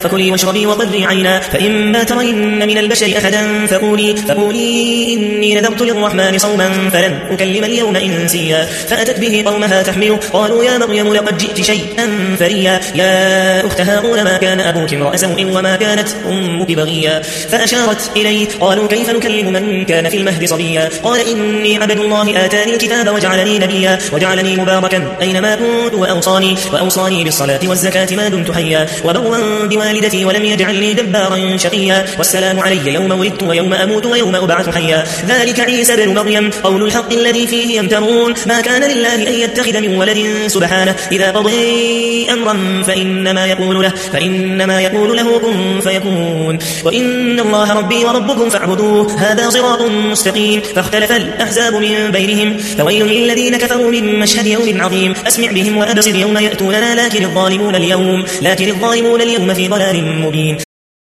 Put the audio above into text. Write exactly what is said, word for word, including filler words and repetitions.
فكلي واشربي وقري عينا فإما ترين من البشر أحدا فقولي, فقولي إني نذرت للرحمن صوما فلن أكلم اليوم إنسيا. فأتت به قومها تحمله قالوا يا مريم لقد جئت شيئا فريا يا أخت هارون ما كان أبوك امرأ سوء وما كانت أمك بغيا. فأشارت إليه قالوا كيف نكلم من كان في المهد صبيا قال إني عبد الله آتاني الكتاب وجعلني نبيا وجعلني مباركا أينما كنت وأوصاني, وأوصاني بالصلاة والزكاة ما دمت حيا وبرا بوالدتي ولم يجعلني جبارا شقيا والسلام علي يوم ولدت ويوم أموت ويوم أبعث حيا. ذلك عيسى بن مريم قول الحق الذي فيه يمترون ما كان لله أن يتخذ من ولد سبحانه إذا قضي أمرا فإنما يقول له, فإنما يقول له كن فيكون. وإن الله ربي وربكم فاعبدوه هذا صراط مستقيم. فاختلف الأحزاب من بينهم فويل للذين كفروا من مشهد يوم عظيم. أسمع بهم وأبصر يوم يأتوننا لكن الظالمون اليوم, لكن الظالمون اليوم في ضلال مبين.